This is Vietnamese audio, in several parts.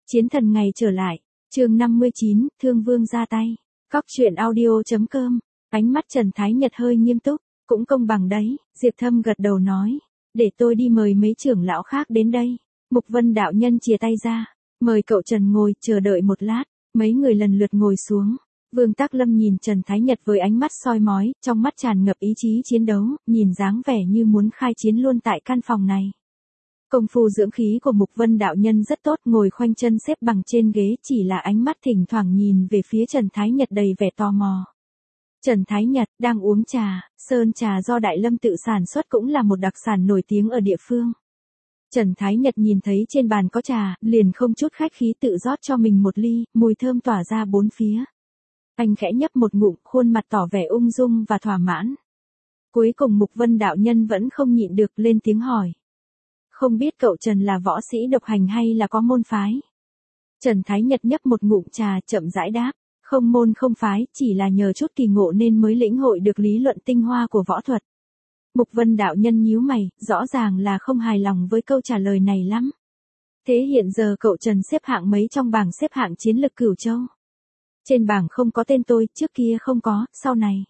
Chiến thần ngày trở lại, chương 59, Thương Vương ra tay. Cóc truyện audio.com, ánh mắt Trần Thái Nhật hơi nghiêm túc, cũng công bằng đấy, Diệp Thâm gật đầu nói. Để tôi đi mời mấy trưởng lão khác đến đây. Mục Vân đạo nhân chìa tay ra, mời cậu Trần ngồi, chờ đợi một lát, mấy người lần lượt ngồi xuống. Vương Tắc Lâm nhìn Trần Thái Nhật với ánh mắt soi mói, trong mắt tràn ngập ý chí chiến đấu, nhìn dáng vẻ như muốn khai chiến luôn tại căn phòng này. Công phu dưỡng khí của Mục Vân đạo nhân rất tốt, ngồi khoanh chân xếp bằng trên ghế, chỉ là ánh mắt thỉnh thoảng nhìn về phía Trần Thái Nhật đầy vẻ tò mò. Trần Thái Nhật đang uống trà, sơn trà do Đại Lâm tự sản xuất cũng là một đặc sản nổi tiếng ở địa phương. Trần Thái Nhật nhìn thấy trên bàn có trà, liền không chút khách khí tự rót cho mình một ly, mùi thơm tỏa ra bốn phía. Anh khẽ nhấp một ngụm, khuôn mặt tỏ vẻ ung dung và thỏa mãn. Cuối cùng Mục Vân đạo nhân vẫn không nhịn được lên tiếng hỏi. Không biết cậu Trần là võ sĩ độc hành hay là có môn phái? Trần Thái Nhật nhấp một ngụm trà, chậm rãi đáp. Không môn không phái, chỉ là nhờ chút kỳ ngộ nên mới lĩnh hội được lý luận tinh hoa của võ thuật. Mục Vân đạo nhân nhíu mày, rõ ràng là không hài lòng với câu trả lời này lắm. Thế hiện giờ cậu Trần xếp hạng mấy trong bảng xếp hạng chiến lực Cửu Châu? Trên bảng không có tên tôi, trước kia không có, sau này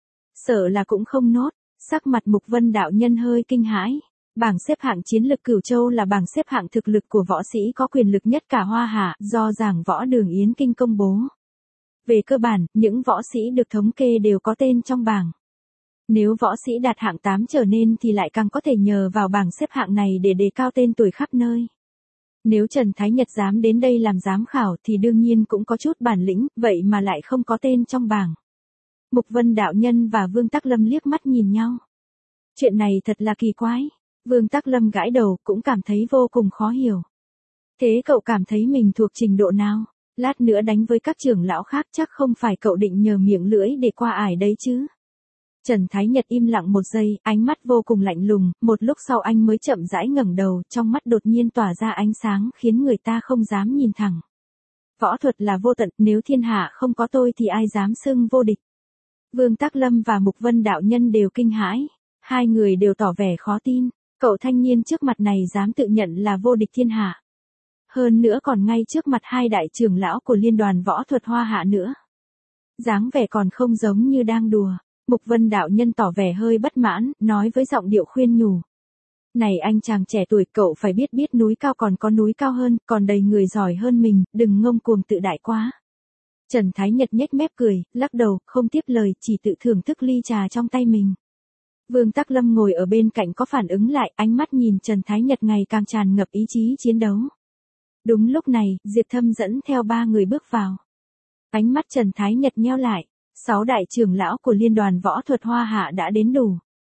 sợ là cũng không nốt. Sắc mặt Mục Vân đạo nhân hơi kinh hãi. Bảng xếp hạng chiến lực Cửu Châu là bảng xếp hạng thực lực của võ sĩ có quyền lực nhất cả Hoa Hạ, do giảng võ Đường Yến Kinh công bố. Về cơ bản, những võ sĩ được thống kê đều có tên trong bảng. Nếu võ sĩ đạt hạng 8 trở nên thì lại càng có thể nhờ vào bảng xếp hạng này để đề cao tên tuổi khắp nơi. Nếu Trần Thái Nhật dám đến đây làm giám khảo thì đương nhiên cũng có chút bản lĩnh, vậy mà lại không có tên trong bảng. Mục Vân đạo nhân và Vương Tắc Lâm liếc mắt nhìn nhau. Chuyện này thật là kỳ quái. Vương Tắc Lâm gãi đầu, cũng cảm thấy vô cùng khó hiểu. Thế cậu cảm thấy mình thuộc trình độ nào? Lát nữa đánh với các trưởng lão khác chắc không phải cậu định nhờ miệng lưỡi để qua ải đấy chứ? Trần Thái Nhật im lặng một giây, ánh mắt vô cùng lạnh lùng, một lúc sau anh mới chậm rãi ngẩng đầu, trong mắt đột nhiên tỏa ra ánh sáng khiến người ta không dám nhìn thẳng. Võ thuật là vô tận, nếu thiên hạ không có tôi thì ai dám xưng vô địch? Vương Tắc Lâm và Mục Vân đạo nhân đều kinh hãi, hai người đều tỏ vẻ khó tin. Cậu thanh niên trước mặt này dám tự nhận là vô địch thiên hạ. Hơn nữa còn ngay trước mặt hai đại trưởng lão của liên đoàn võ thuật Hoa Hạ nữa. Dáng vẻ còn không giống như đang đùa. Mục Vân đạo nhân tỏ vẻ hơi bất mãn, nói với giọng điệu khuyên nhủ. Này anh chàng trẻ tuổi, cậu phải biết núi cao còn có núi cao hơn, còn đầy người giỏi hơn mình, đừng ngông cuồng tự đại quá. Trần Thái Nhật nhếch mép cười, lắc đầu, không tiếp lời, chỉ tự thưởng thức ly trà trong tay mình. Vương Tắc Lâm ngồi ở bên cạnh có phản ứng lại, ánh mắt nhìn Trần Thái Nhật ngày càng tràn ngập ý chí chiến đấu. Đúng lúc này, Diệp Thâm dẫn theo ba người bước vào. Ánh mắt Trần Thái Nhật nheo lại, 6 đại trưởng lão của liên đoàn võ thuật Hoa Hạ đã đến đủ.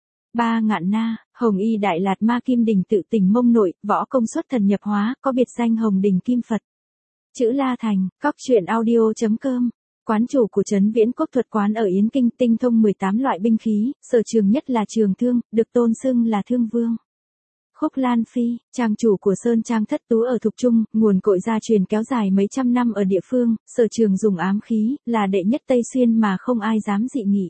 Ba Ngạn Na, Hồng Y Đại Lạt Ma Kim Đình tự tỉnh Mông Nội, võ công xuất thần nhập hóa, có biệt danh Hồng Đình Kim Phật. Chữ La Thành, Cóc truyện audio.com. Quán chủ của Trấn Viễn Quốc thuật quán ở Yến Kinh, tinh thông 18 loại binh khí, sở trường nhất là trường thương, được tôn xưng là Thương Vương. Khúc Lan Phi, trang chủ của Sơn Trang Thất Tú ở Thục Trung, nguồn cội gia truyền kéo dài mấy trăm năm ở địa phương, sở trường dùng ám khí, là đệ nhất Tây Xuyên mà không ai dám dị nghị.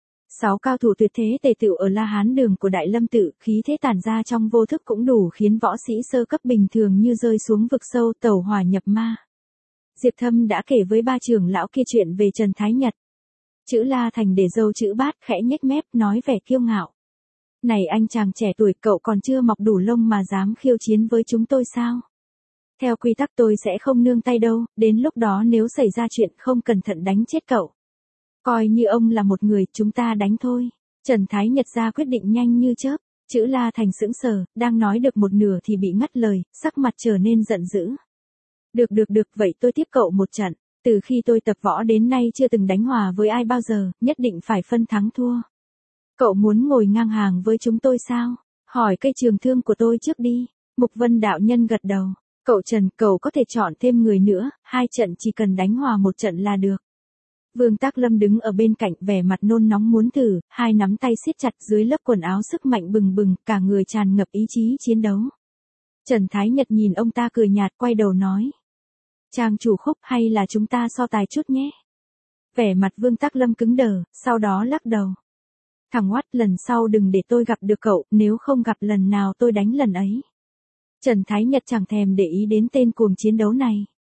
6 cao thủ tuyệt thế tề tựu ở La Hán Đường của Đại Lâm tự, khí thế tản ra trong vô thức cũng đủ khiến võ sĩ sơ cấp bình thường như rơi xuống vực sâu, tẩu hỏa nhập ma. Diệp Thâm đã kể với ba trưởng lão kia chuyện về Trần Thái Nhật. Chữ La Thành để dâu chữ Bát khẽ nhếch mép, nói vẻ kiêu ngạo. Này anh chàng trẻ tuổi, cậu còn chưa mọc đủ lông mà dám khiêu chiến với chúng tôi sao? Theo quy tắc tôi sẽ không nương tay đâu, đến lúc đó nếu xảy ra chuyện không cẩn thận đánh chết cậu. Coi như ông là một người, chúng ta đánh thôi. Trần Thái Nhật ra quyết định nhanh như chớp. Chữ La Thành sững sờ, đang nói được một nửa thì bị ngắt lời, sắc mặt trở nên giận dữ. Được, vậy tôi tiếp cậu một trận. Từ khi tôi tập võ đến nay chưa từng đánh hòa với ai bao giờ, nhất định phải phân thắng thua. Cậu muốn ngồi ngang hàng với chúng tôi sao? Hỏi cây trường thương của tôi trước đi. Mục Vân đạo nhân gật đầu. Cậu Trần, cậu có thể chọn thêm người nữa, 2 trận chỉ cần đánh hòa 1 trận là được. Vương Tắc Lâm đứng ở bên cạnh, vẻ mặt nôn nóng muốn thử, hai nắm tay siết chặt dưới lớp quần áo sức mạnh bừng bừng, cả người tràn ngập ý chí chiến đấu. Trần Thái Nhật nhìn ông ta cười nhạt, quay đầu nói. Trang chủ Khúc, hay là chúng ta so tài chút nhé? Vẻ mặt Vương Tắc Lâm cứng đờ, sau đó lắc đầu. Thằng oát, lần sau đừng để tôi gặp được cậu, nếu không gặp lần nào tôi đánh lần ấy. Trần Thái Nhật chẳng thèm để ý đến tên cuồng chiến đấu này.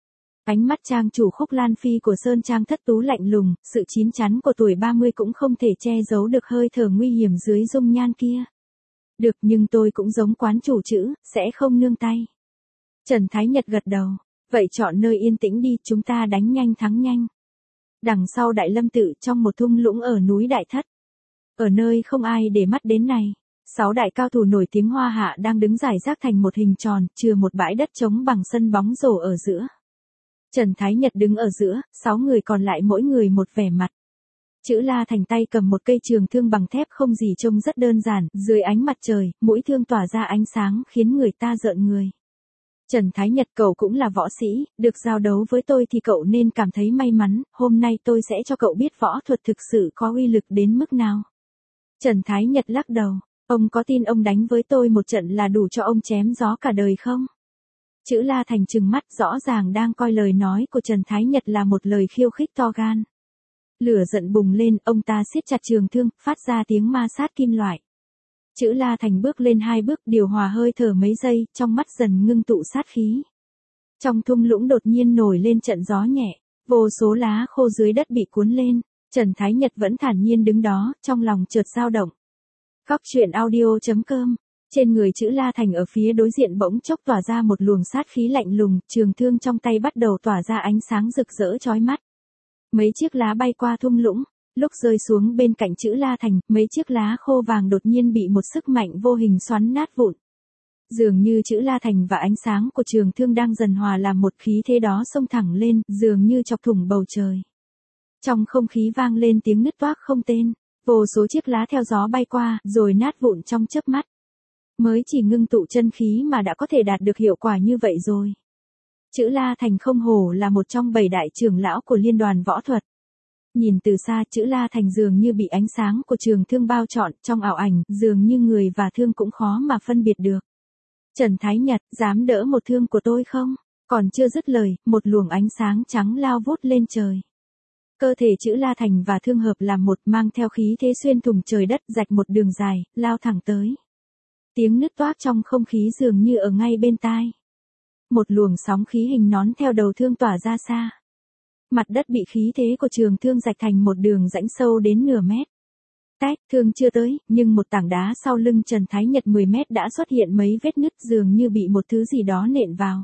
Ánh mắt trang chủ Khúc Lan Phi của Sơn Trang Thất Tú lạnh lùng, sự chín chắn của tuổi 30 cũng không thể che giấu được hơi thở nguy hiểm dưới dung nhan kia. Được, nhưng tôi cũng giống quán chủ chữ, sẽ không nương tay. Trần Thái Nhật gật đầu. Vậy chọn nơi yên tĩnh đi, chúng ta đánh nhanh thắng nhanh. Đằng sau Đại Lâm Tự trong một thung lũng ở núi Đại Thất. Ở nơi không ai để mắt đến này, 6 đại cao thủ nổi tiếng Hoa Hạ đang đứng rải rác thành một hình tròn, chừa một bãi đất trống bằng sân bóng rổ ở giữa. Trần Thái Nhật đứng ở giữa, 6 người còn lại mỗi người một vẻ mặt. Chữ La Thành tay cầm một cây trường thương bằng thép không gì trông rất đơn giản, dưới ánh mặt trời, mũi thương tỏa ra ánh sáng khiến người ta rợn người. Trần Thái Nhật, cậu cũng là võ sĩ, được giao đấu với tôi thì cậu nên cảm thấy may mắn, hôm nay tôi sẽ cho cậu biết võ thuật thực sự có uy lực đến mức nào. Trần Thái Nhật lắc đầu, ông có tin ông đánh với tôi một trận là đủ cho ông chém gió cả đời không? Chữ La Thành trừng mắt, rõ ràng đang coi lời nói của Trần Thái Nhật là một lời khiêu khích to gan. Lửa giận bùng lên, ông ta siết chặt trường thương, phát ra tiếng ma sát kim loại. Chữ La Thành bước lên 2 bước, điều hòa hơi thở mấy giây, trong mắt dần ngưng tụ sát khí. Trong thung lũng đột nhiên nổi lên trận gió nhẹ, vô số lá khô dưới đất bị cuốn lên. Trần Thái Nhật vẫn thản nhiên đứng đó, trong lòng chợt dao động. Góc truyện audio.com. Trên người chữ La Thành ở phía đối diện bỗng chốc tỏa ra một luồng sát khí lạnh lùng, trường thương trong tay bắt đầu tỏa ra ánh sáng rực rỡ chói mắt. Mấy chiếc lá bay qua thung lũng, lúc rơi xuống bên cạnh chữ La Thành, mấy chiếc lá khô vàng đột nhiên bị một sức mạnh vô hình xoắn nát vụn. Dường như chữ La Thành và ánh sáng của trường thương đang dần hòa làm một, khí thế đó xông thẳng lên, dường như chọc thủng bầu trời. Trong không khí vang lên tiếng nứt toác không tên, vô số chiếc lá theo gió bay qua, rồi nát vụn trong chớp mắt. Mới chỉ ngưng tụ chân khí mà đã có thể đạt được hiệu quả như vậy rồi. Chữ La Thành không hổ là một trong 7 đại trưởng lão của liên đoàn võ thuật. Nhìn từ xa, chữ La Thành dường như bị ánh sáng của trường thương bao trọn, trong ảo ảnh, dường như người và thương cũng khó mà phân biệt được. Trần Thái Nhật, dám đỡ một thương của tôi không? Còn chưa dứt lời, một luồng ánh sáng trắng lao vút lên trời. Cơ thể chữ La Thành và thương hợp làm một, mang theo khí thế xuyên thủng trời đất, rạch một đường dài, lao thẳng tới. Tiếng nứt toác trong không khí dường như ở ngay bên tai. Một luồng sóng khí hình nón theo đầu thương tỏa ra xa. Mặt đất bị khí thế của trường thương rạch thành một đường rãnh sâu đến nửa mét. Tách, thương chưa tới, nhưng một tảng đá sau lưng Trần Thái Nhật 10 mét đã xuất hiện mấy vết nứt, dường như bị một thứ gì đó nện vào.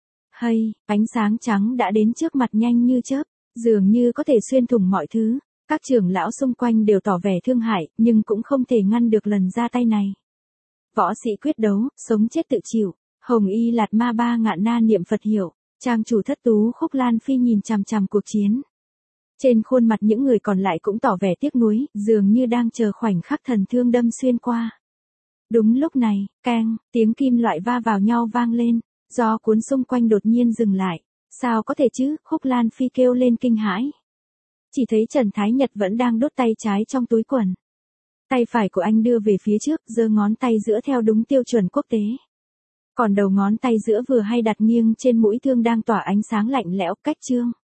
Hay, ánh sáng trắng đã đến trước mặt nhanh như chớp, dường như có thể xuyên thủng mọi thứ. Các trưởng lão xung quanh đều tỏ vẻ thương hại, nhưng cũng không thể ngăn được lần ra tay này. Võ sĩ quyết đấu, sống chết tự chịu. Hồng Y Lạt Ma Ba Ngạn Na niệm Phật hiểu. Trang chủ Thất Tú Khúc Lan Phi nhìn chằm chằm cuộc chiến. Trên khuôn mặt những người còn lại cũng tỏ vẻ tiếc nuối, dường như đang chờ khoảnh khắc thần thương đâm xuyên qua. Đúng lúc này, keng, tiếng kim loại va vào nhau vang lên, gió cuốn xung quanh đột nhiên dừng lại. Sao có thể chứ? Khúc Lan Phi kêu lên kinh hãi. Chỉ thấy Trần Thái Nhật vẫn đang đút tay trái trong túi quần. Tay phải của anh đưa về phía trước, giơ ngón tay giữa theo đúng tiêu chuẩn quốc tế. Còn đầu ngón tay giữa vừa hay đặt nghiêng trên mũi thương đang tỏa ánh sáng lạnh lẽo, cách chương.